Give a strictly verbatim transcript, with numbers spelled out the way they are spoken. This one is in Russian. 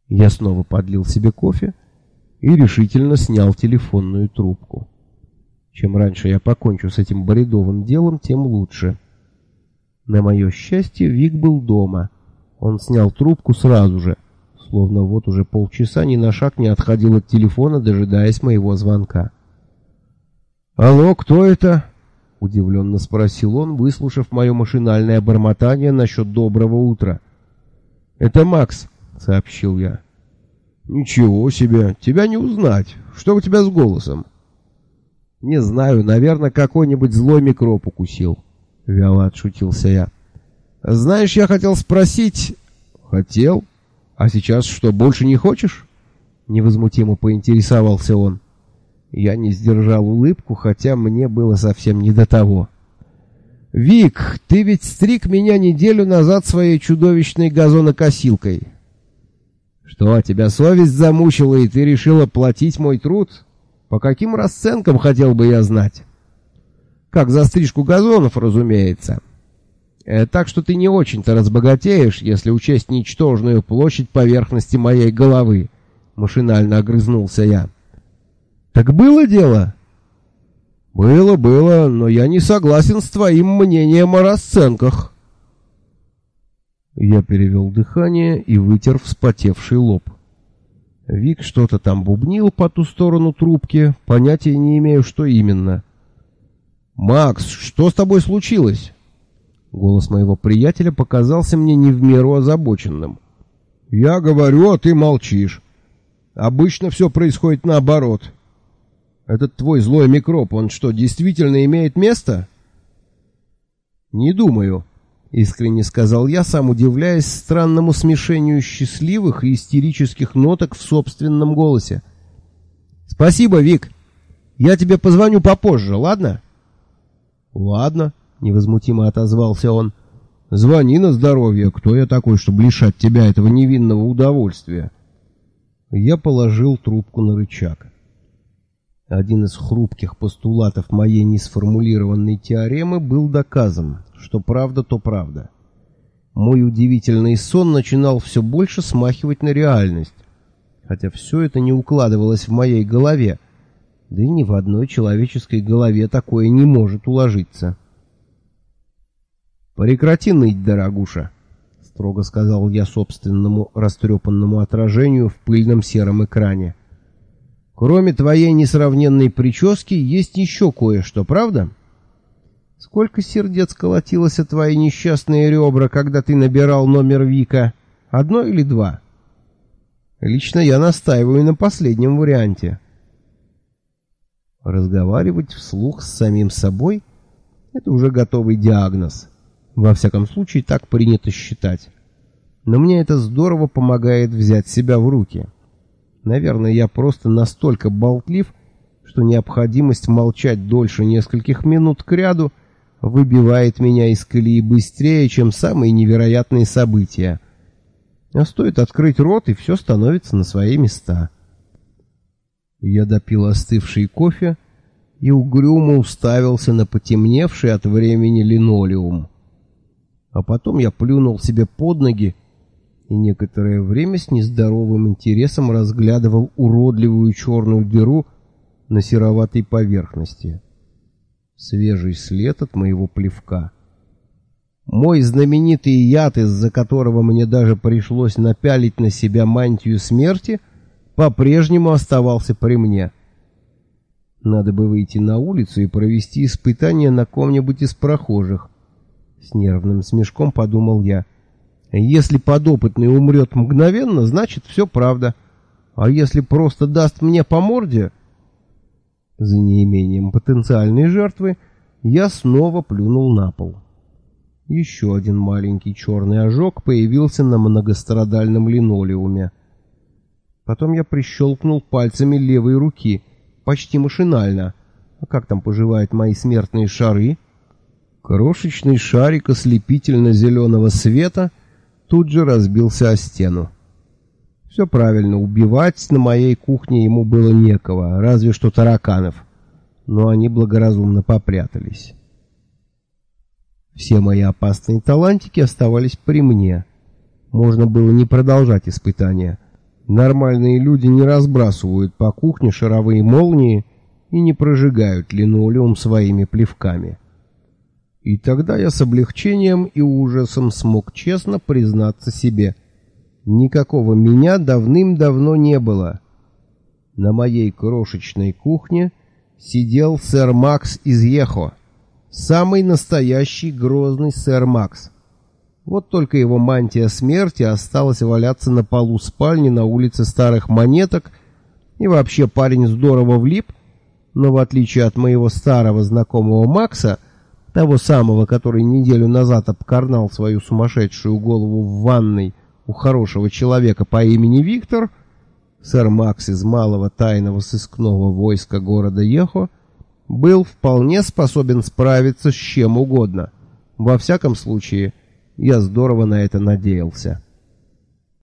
Я снова подлил себе кофе и решительно снял телефонную трубку. Чем раньше я покончу с этим бредовым делом, тем лучше. На мое счастье, Вик был дома. Он снял трубку сразу же, словно вот уже полчаса ни на шаг не отходил от телефона, дожидаясь моего звонка. «Алло, кто это?» — удивленно спросил он, выслушав мое машинальное бормотание насчет доброго утра. «Это Макс», — сообщил я. «Ничего себе, тебя не узнать. Что у тебя с голосом?» «Не знаю, наверное, какой-нибудь злой микроб укусил», — вяло отшутился я. «Знаешь, я хотел спросить...» «Хотел? А сейчас что, больше не хочешь?» Невозмутимо поинтересовался он. Я не сдержал улыбку, хотя мне было совсем не до того. «Вик, ты ведь стриг меня неделю назад своей чудовищной газонокосилкой. Что, тебя совесть замучила, и ты решила платить мой труд? По каким расценкам, хотел бы я знать?» «Как за стрижку газонов, разумеется. Э, так что ты не очень-то разбогатеешь, если учесть ничтожную площадь поверхности моей головы», — машинально огрызнулся я. «Так было дело?» «Было, было, но я не согласен с твоим мнением о расценках». Я перевел дыхание и вытер вспотевший лоб. Вик что-то там бубнил по ту сторону трубки, понятия не имею, что именно. «Макс, что с тобой случилось?» Голос моего приятеля показался мне не в меру озабоченным. «Я говорю, а ты молчишь. Обычно все происходит наоборот. Этот твой злой микроб, он что, действительно имеет место?» «Не думаю», — искренне сказал я, сам удивляясь странному смешению счастливых и истерических ноток в собственном голосе. «Спасибо, Вик. Я тебе позвоню попозже, ладно?» «Ладно», — невозмутимо отозвался он. «Звони на здоровье. Кто я такой, чтобы лишать тебя этого невинного удовольствия?» Я положил трубку на рычаг. Один из хрупких постулатов моей несформулированной теоремы был доказан, что правда то правда. Мой удивительный сон начинал все больше смахивать на реальность, хотя все это не укладывалось в моей голове, да и ни в одной человеческой голове такое не может уложиться. «Прекрати ныть, дорогуша», — строго сказал я собственному растрепанному отражению в пыльном сером экране. «Кроме твоей несравненной прически есть еще кое-что, правда? Сколько сердец колотилось о твои несчастные ребра, когда ты набирал номер Вика? Одно или два? Лично я настаиваю на последнем варианте». Разговаривать вслух с самим собой — это уже готовый диагноз. Во всяком случае, так принято считать. Но мне это здорово помогает взять себя в руки. Наверное, я просто настолько болтлив, что необходимость молчать дольше нескольких минут кряду выбивает меня из колеи быстрее, чем самые невероятные события. А стоит открыть рот, и все становится на свои места. Я допил остывший кофе и угрюмо уставился на потемневший от времени линолеум. А потом я плюнул себе под ноги и некоторое время с нездоровым интересом разглядывал уродливую черную дыру на сероватой поверхности. Свежий след от моего плевка. Мой знаменитый яд, из-за которого мне даже пришлось напялить на себя мантию смерти, по-прежнему оставался при мне. Надо бы выйти на улицу и провести испытание на ком-нибудь из прохожих. С нервным смешком подумал я. Если подопытный умрет мгновенно, значит все правда. А если просто даст мне по морде... За неимением потенциальной жертвы я снова плюнул на пол. Еще один маленький черный ожог появился на многострадальном линолеуме. Потом я прищелкнул пальцами левой руки, почти машинально. А как там поживают мои смертные шары? Крошечный шарик ослепительно-зеленого света тут же разбился о стену. Все правильно, убивать на моей кухне ему было некого, разве что тараканов. Но они благоразумно попрятались. Все мои опасные талантики оставались при мне. Можно было не продолжать испытания. Нормальные люди не разбрасывают по кухне шаровые молнии и не прожигают линолеум своими плевками. И тогда я с облегчением и ужасом смог честно признаться себе: никакого меня давным-давно не было. На моей крошечной кухне сидел сэр Макс из Ехо, самый настоящий грозный сэр Макс. Вот только его мантия смерти осталась валяться на полу спальни на улице Старых Монеток, и вообще парень здорово влип, но в отличие от моего старого знакомого Макса, того самого, который неделю назад обкарнал свою сумасшедшую голову в ванной у хорошего человека по имени Виктор, сэр Макс из малого тайного сыскного войска города Ехо был вполне способен справиться с чем угодно. Во всяком случае, я здорово на это надеялся.